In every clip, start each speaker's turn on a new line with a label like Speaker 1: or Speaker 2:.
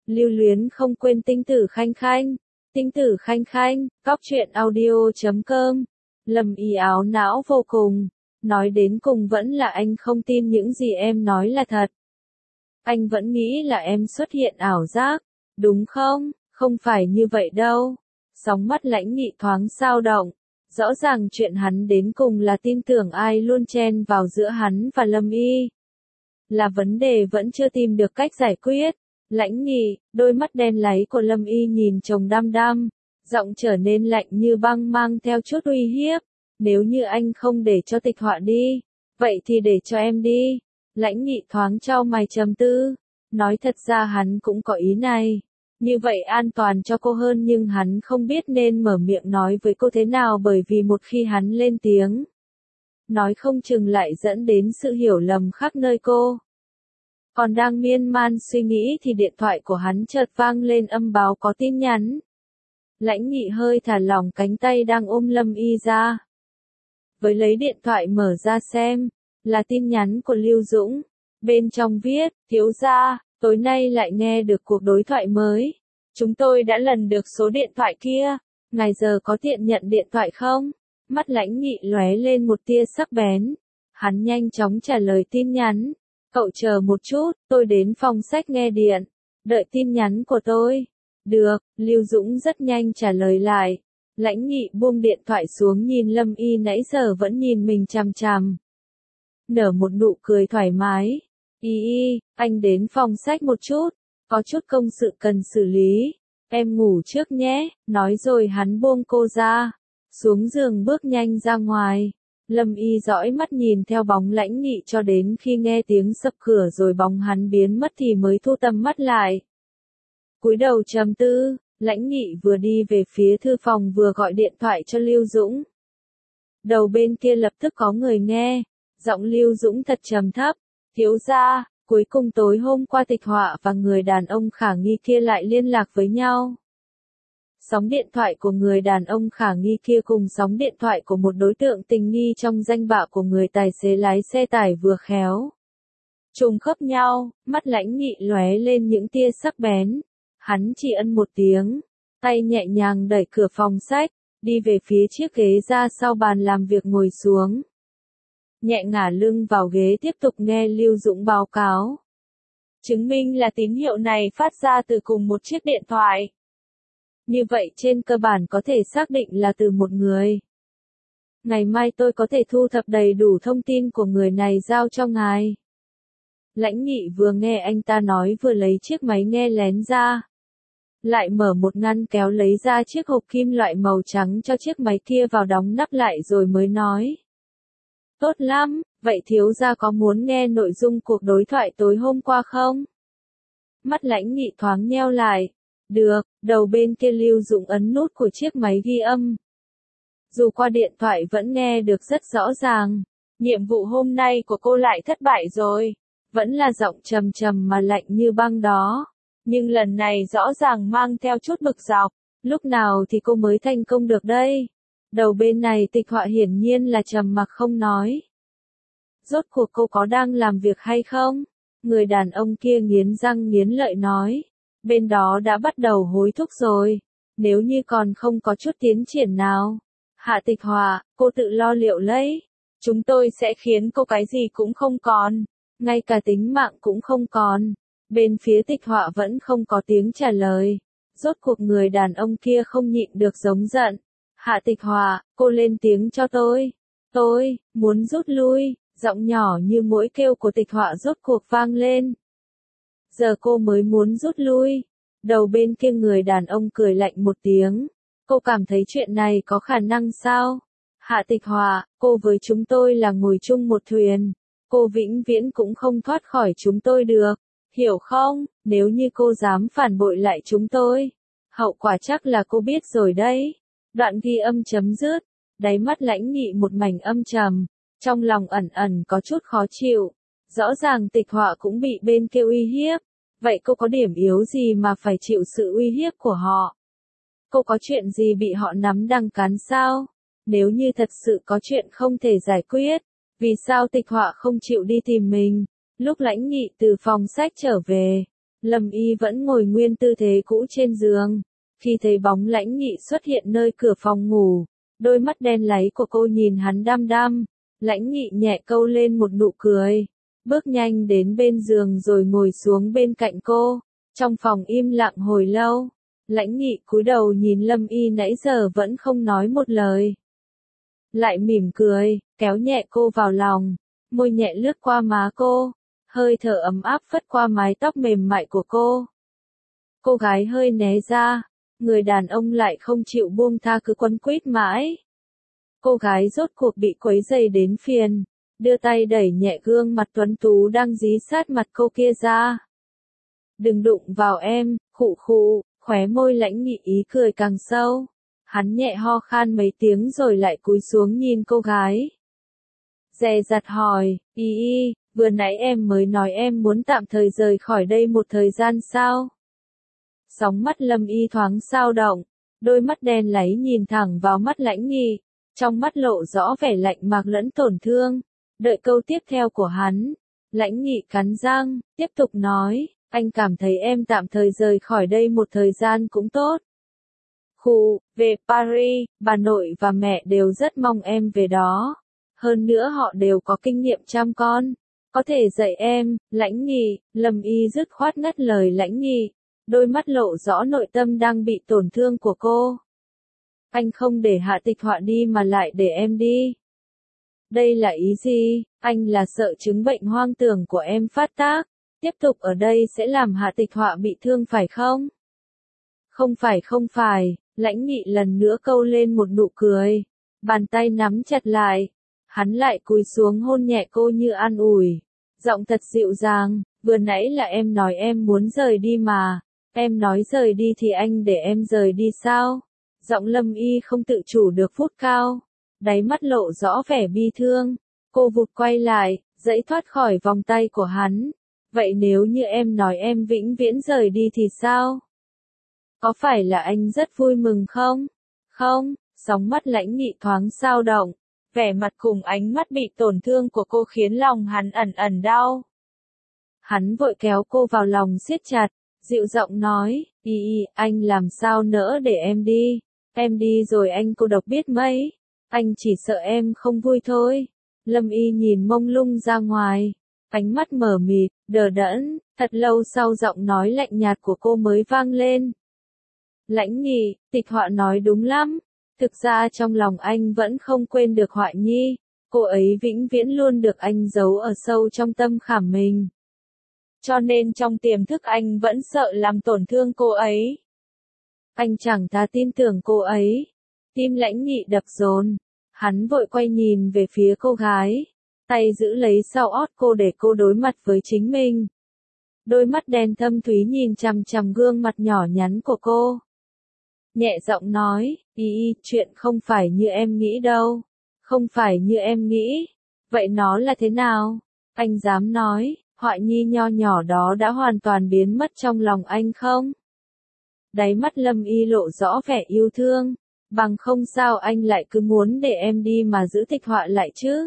Speaker 1: Lưu luyến không quên tinh tử khanh khanh. Tinh tử khanh khanh, cóc truyện audio.com. Lâm Y áo não vô cùng. Nói đến cùng vẫn là anh không tin những gì em nói là thật. Anh vẫn nghĩ là em xuất hiện ảo giác, đúng không? Không phải như vậy đâu. Sóng mắt Lãnh Nghị thoáng dao động. Rõ ràng chuyện hắn đến cùng là tin tưởng ai luôn chen vào giữa hắn và Lâm Y. Là vấn đề vẫn chưa tìm được cách giải quyết. Lãnh Nghị, đôi mắt đen láy của Lâm Y nhìn chồng đăm đăm, giọng trở nên lạnh như băng mang theo chút uy hiếp. Nếu như anh không để cho Tịch Họa đi, vậy thì để cho em đi. Lãnh Nghị thoáng chau mày trầm tư, nói thật ra hắn cũng có ý này. Như vậy an toàn cho cô hơn nhưng hắn không biết nên mở miệng nói với cô thế nào bởi vì một khi hắn lên tiếng, nói không chừng lại dẫn đến sự hiểu lầm khắp nơi cô. Còn đang miên man suy nghĩ thì điện thoại của hắn chợt vang lên âm báo có tin nhắn. Lãnh Nghị hơi thả lỏng cánh tay đang ôm Lâm Y ra. Với lấy điện thoại mở ra xem, là tin nhắn của Lưu Dũng. Bên trong viết, thiếu gia, tối nay lại nghe được cuộc đối thoại mới. Chúng tôi đã lần được số điện thoại kia, ngài giờ có tiện nhận điện thoại không? Mắt Lãnh Nghị lóe lên một tia sắc bén. Hắn nhanh chóng trả lời tin nhắn. Cậu chờ một chút, tôi đến phòng sách nghe điện. Đợi tin nhắn của tôi. Được, Lưu Dũng rất nhanh trả lời lại. Lãnh Nghị buông điện thoại xuống nhìn Lâm Y nãy giờ vẫn nhìn mình chằm chằm. Nở một nụ cười thoải mái. Y, anh đến phòng sách một chút, có chút công sự cần xử lý. Em ngủ trước nhé, nói rồi hắn buông cô ra. Xuống giường bước nhanh ra ngoài. Lâm Y dõi mắt nhìn theo bóng Lãnh Nghị cho đến khi nghe tiếng sập cửa rồi bóng hắn biến mất thì mới thu tầm mắt lại. Cúi đầu trầm tư, Lãnh Nghị vừa đi về phía thư phòng vừa gọi điện thoại cho Lưu Dũng. Đầu bên kia lập tức có người nghe, giọng Lưu Dũng thật trầm thấp, thiếu gia, cuối cùng tối hôm qua Tịch Họa và người đàn ông khả nghi kia lại liên lạc với nhau. Sóng điện thoại của người đàn ông khả nghi kia cùng sóng điện thoại của một đối tượng tình nghi trong danh bạ của người tài xế lái xe tải vừa khéo trùng khớp nhau, mắt Lãnh Nghị lóe lên những tia sắc bén. Hắn chỉ ân một tiếng, tay nhẹ nhàng đẩy cửa phòng sách, đi về phía chiếc ghế ra sau bàn làm việc ngồi xuống. Nhẹ ngả lưng vào ghế tiếp tục nghe Lưu Dũng báo cáo. Chứng minh là tín hiệu này phát ra từ cùng một chiếc điện thoại. Như vậy trên cơ bản có thể xác định là từ một người. Ngày mai tôi có thể thu thập đầy đủ thông tin của người này giao cho ngài. Lãnh Nghị vừa nghe anh ta nói vừa lấy chiếc máy nghe lén ra. Lại mở một ngăn kéo lấy ra chiếc hộp kim loại màu trắng cho chiếc máy kia vào đóng nắp lại rồi mới nói. Tốt lắm, vậy thiếu gia có muốn nghe nội dung cuộc đối thoại tối hôm qua không? Mắt Lãnh Nghị thoáng nheo lại. Được, đầu bên kia Lưu Dũng ấn nút của chiếc máy ghi âm. Dù qua điện thoại vẫn nghe được rất rõ ràng. Nhiệm vụ hôm nay của cô lại thất bại rồi. Vẫn là giọng trầm trầm mà lạnh như băng đó. Nhưng lần này rõ ràng mang theo chút bực dọc. Lúc nào thì cô mới thành công được đây? Đầu bên này Tịch Họa hiển nhiên là trầm mặc không nói. Rốt cuộc cô có đang làm việc hay không? Người đàn ông kia nghiến răng nghiến lợi nói. Bên đó đã bắt đầu hối thúc rồi. Nếu như còn không có chút tiến triển nào. Hạ Tịch Họa, cô tự lo liệu lấy. Chúng tôi sẽ khiến cô cái gì cũng không còn. Ngay cả tính mạng cũng không còn. Bên phía Tịch Họa vẫn không có tiếng trả lời. Rốt cuộc người đàn ông kia không nhịn được giống giận. Hạ Tịch Họa, cô lên tiếng cho tôi. Tôi, muốn rút lui. Giọng nhỏ như mỗi kêu của Tịch Họa rốt cuộc vang lên. Giờ cô mới muốn rút lui. Đầu bên kia người đàn ông cười lạnh một tiếng. Cô cảm thấy chuyện này có khả năng sao? Hạ Tịch Họa, cô với chúng tôi là ngồi chung một thuyền. Cô vĩnh viễn cũng không thoát khỏi chúng tôi được. Hiểu không? Nếu như cô dám phản bội lại chúng tôi. Hậu quả chắc là cô biết rồi đấy. Đoạn ghi âm chấm dứt. Đáy mắt Lãnh Nghị một mảnh âm trầm. Trong lòng ẩn ẩn có chút khó chịu. Rõ ràng Tịch Họa cũng bị bên kia uy hiếp. Vậy cô có điểm yếu gì mà phải chịu sự uy hiếp của họ? Cô có chuyện gì bị họ nắm đằng cán sao? Nếu như thật sự có chuyện không thể giải quyết, vì sao Tịch Họa không chịu đi tìm mình? Lúc Lãnh Nghị từ phòng sách trở về, Lâm Y vẫn ngồi nguyên tư thế cũ trên giường. Khi thấy bóng Lãnh Nghị xuất hiện nơi cửa phòng ngủ, đôi mắt đen láy của cô nhìn hắn đăm đăm. Lãnh Nghị nhẹ câu lên một nụ cười, bước nhanh đến bên giường rồi ngồi xuống bên cạnh cô. Trong phòng im lặng hồi lâu, Lãnh Nghị cúi đầu nhìn Lâm Y nãy giờ vẫn không nói một lời. Lại mỉm cười, kéo nhẹ cô vào lòng, môi nhẹ lướt qua má cô, hơi thở ấm áp phất qua mái tóc mềm mại của cô. Cô gái hơi né ra, người đàn ông lại không chịu buông tha cứ quấn quýt mãi. Cô gái rốt cuộc bị quấy rầy đến phiền, đưa tay đẩy nhẹ gương mặt tuấn tú đang dí sát mặt cô kia ra. Đừng đụng vào em, khụ khụ, khóe môi Lãnh Nghị ý cười càng sâu. Hắn nhẹ ho khan mấy tiếng rồi lại cúi xuống nhìn cô gái. Dè dặt hỏi, y, vừa nãy em mới nói em muốn tạm thời rời khỏi đây một thời gian sao? Sóng mắt Lâm Y thoáng xao động, đôi mắt đen láy nhìn thẳng vào mắt Lãnh Nghị, trong mắt lộ rõ vẻ lạnh mạc lẫn tổn thương. Đợi câu tiếp theo của hắn, Lãnh Nghị cắn răng, tiếp tục nói, anh cảm thấy em tạm thời rời khỏi đây một thời gian cũng tốt. Về Paris, bà nội và mẹ đều rất mong em về đó. Hơn nữa họ đều có kinh nghiệm chăm con, có thể dạy em. Lãnh Nghị, Lâm Y dứt khoát ngắt lời Lãnh Nghị, đôi mắt lộ rõ nội tâm đang bị tổn thương của cô. Anh không để Hạ Tịch Họa đi mà lại để em đi. Đây là ý gì? Anh là sợ chứng bệnh hoang tưởng của em phát tác, tiếp tục ở đây sẽ làm Hạ Tịch Họa bị thương phải không? Không phải, Lãnh Nghị lần nữa câu lên một nụ cười, bàn tay nắm chặt lại, hắn lại cúi xuống hôn nhẹ cô như an ủi, giọng thật dịu dàng, vừa nãy là em nói em muốn rời đi mà, em nói rời đi thì anh để em rời đi sao? Giọng Lâm Y không tự chủ được phút cao, đáy mắt lộ rõ vẻ bi thương, cô vụt quay lại, giãy thoát khỏi vòng tay của hắn. Vậy nếu như em nói em vĩnh viễn rời đi thì sao? Có phải là anh rất vui mừng không? Không, sóng mắt Lãnh Nghị thoáng xao động, vẻ mặt cùng ánh mắt bị tổn thương của cô khiến lòng hắn ẩn ẩn đau. Hắn vội kéo cô vào lòng siết chặt, dịu giọng nói, anh làm sao nỡ để em đi rồi anh cô độc biết mấy, anh chỉ sợ em không vui thôi. Lâm Y nhìn mông lung ra ngoài, ánh mắt mờ mịt, đờ đẫn, thật lâu sau giọng nói lạnh nhạt của cô mới vang lên. Lãnh Nghị, Tịch Họa nói đúng lắm, thực ra trong lòng anh vẫn không quên được Họa Nhi, cô ấy vĩnh viễn luôn được anh giấu ở sâu trong tâm khảm mình. Cho nên trong tiềm thức anh vẫn sợ làm tổn thương cô ấy. Anh chẳng thà tin tưởng cô ấy. Tim Lãnh Nghị đập dồn, hắn vội quay nhìn về phía cô gái, tay giữ lấy sau ót cô để cô đối mặt với chính mình. Đôi mắt đen thâm thúy nhìn chằm chằm gương mặt nhỏ nhắn của cô. Nhẹ giọng nói, chuyện không phải như em nghĩ đâu. Không phải như em nghĩ. Vậy nó là thế nào? Anh dám nói, Họa Nhi nho nhỏ đó đã hoàn toàn biến mất trong lòng anh không? Đáy mắt Lâm Y lộ rõ vẻ yêu thương. Bằng không sao anh lại cứ muốn để em đi mà giữ Tịch Họa lại chứ?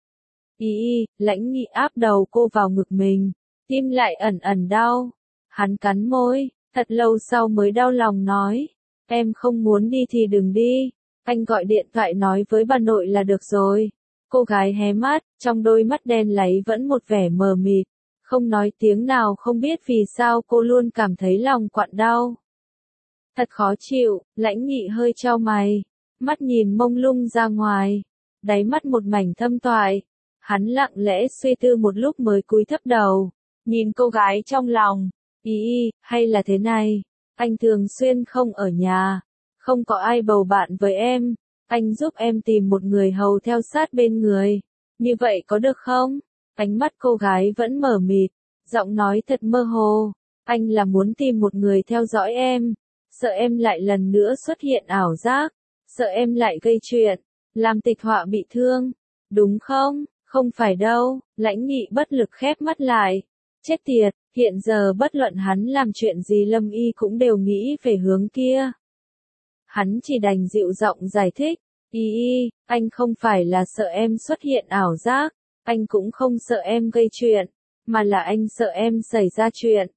Speaker 1: Lãnh Nghị áp đầu cô vào ngực mình, tim lại ẩn ẩn đau. Hắn cắn môi, thật lâu sau mới đau lòng nói, em không muốn đi thì đừng đi, anh gọi điện thoại nói với bà nội là được rồi. Cô gái hé mắt, trong đôi mắt đen láy vẫn một vẻ mờ mịt, không nói tiếng nào, không biết vì sao cô luôn cảm thấy lòng quặn đau. Thật khó chịu. Lãnh Nghị hơi chau mày, mắt nhìn mông lung ra ngoài, đáy mắt một mảnh thâm toại. Hắn lặng lẽ suy tư một lúc mới cúi thấp đầu, nhìn cô gái trong lòng. Hay là thế này, anh thường xuyên không ở nhà, không có ai bầu bạn với em, anh giúp em tìm một người hầu theo sát bên người, như vậy có được không? Ánh mắt cô gái vẫn mờ mịt, giọng nói thật mơ hồ, anh là muốn tìm một người theo dõi em, sợ em lại lần nữa xuất hiện ảo giác, sợ em lại gây chuyện, làm Tịch Họa bị thương, đúng không? Không phải đâu. Lãnh Nghị bất lực khép mắt lại. Chết tiệt, hiện giờ bất luận hắn làm chuyện gì Lâm Y cũng đều nghĩ về hướng kia. Hắn chỉ đành dịu giọng giải thích, anh không phải là sợ em xuất hiện ảo giác, anh cũng không sợ em gây chuyện, mà là anh sợ em xảy ra chuyện,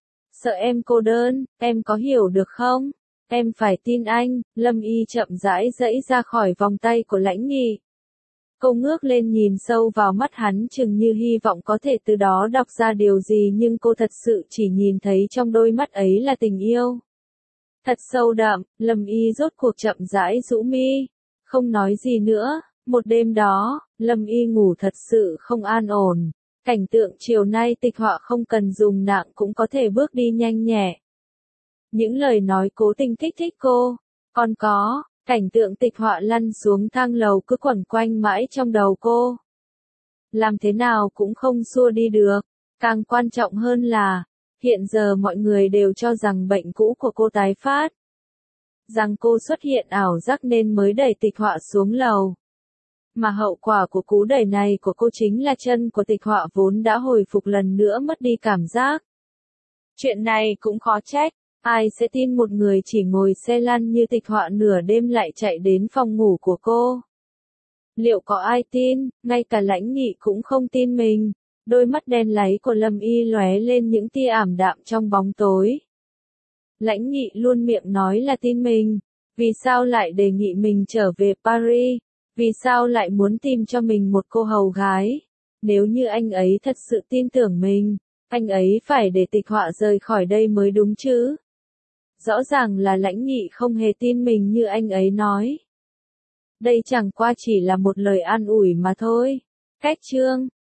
Speaker 1: sợ em cô đơn, em có hiểu được không? Em phải tin anh. Lâm Y chậm rãi giãy ra khỏi vòng tay của Lãnh Nghị. Cô ngước lên nhìn sâu vào mắt hắn chừng như hy vọng có thể từ đó đọc ra điều gì, nhưng cô thật sự chỉ nhìn thấy trong đôi mắt ấy là tình yêu. Thật sâu đậm. Lâm Y rốt cuộc chậm rãi rũ mi, không nói gì nữa. Một đêm đó, Lâm Y ngủ thật sự không an ổn. Cảnh tượng chiều nay tịch họa không cần dùng nặng cũng có thể bước đi nhanh nhẹ. Những lời nói cố tình kích thích cô, còn có, cảnh tượng tịch họa lăn xuống thang lầu cứ quẩn quanh mãi trong đầu cô. Làm thế nào cũng không xua đi được. Càng quan trọng hơn là, hiện giờ mọi người đều cho rằng bệnh cũ của cô tái phát. Rằng cô xuất hiện ảo giác nên mới đẩy tịch họa xuống lầu. Mà hậu quả của cú đẩy này của cô chính là chân của tịch họa vốn đã hồi phục lần nữa mất đi cảm giác. Chuyện này cũng khó trách, ai sẽ tin một người chỉ ngồi xe lăn như tịch họa nửa đêm lại chạy đến phòng ngủ của cô. Liệu có ai tin? Ngay cả Lãnh Nghị cũng không tin mình. Đôi mắt đen láy của Lâm Y lóe lên những tia ảm đạm trong bóng tối. Lãnh Nghị luôn miệng nói là tin mình. Vì sao lại đề nghị mình trở về Paris? Vì sao lại muốn tìm cho mình một cô hầu gái? Nếu như anh ấy thật sự tin tưởng mình, anh ấy phải để tịch họa rời khỏi đây mới đúng chứ. Rõ ràng là Lãnh Nghị không hề tin mình như anh ấy nói. Đây chẳng qua chỉ là một lời an ủi mà thôi. Cách chương